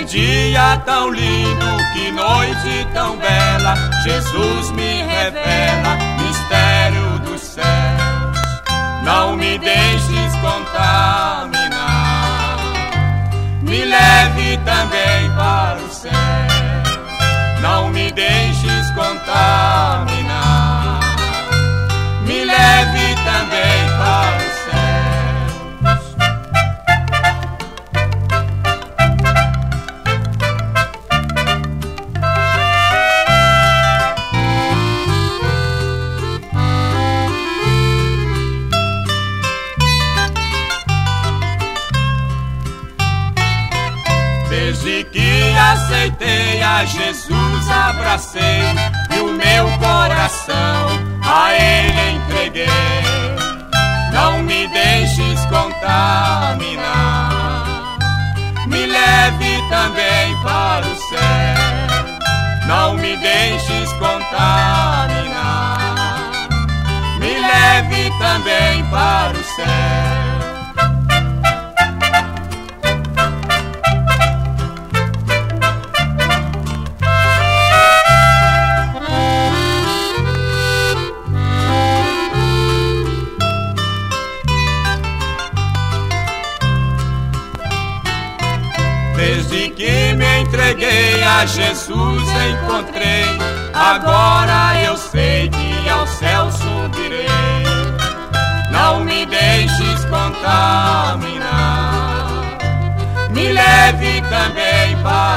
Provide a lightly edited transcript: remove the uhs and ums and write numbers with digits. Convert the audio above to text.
dia tão lindo, que noite tão bela, Jesus me revela mistério dos céus. Não me deixes contaminar, me leve também para o céu. Não me deixes contaminar, me leve também para o céu. Desde que aceitei a Jesus, abracei e o meu coração a Ele entreguei. Não me deixes contaminar, me leve também para o céu. Não me deixes contaminar, me leve também para o céu. Desde que me entreguei a Jesus, encontrei. Agora eu sei que ao céu subirei. Não me deixes contaminar, me leve também para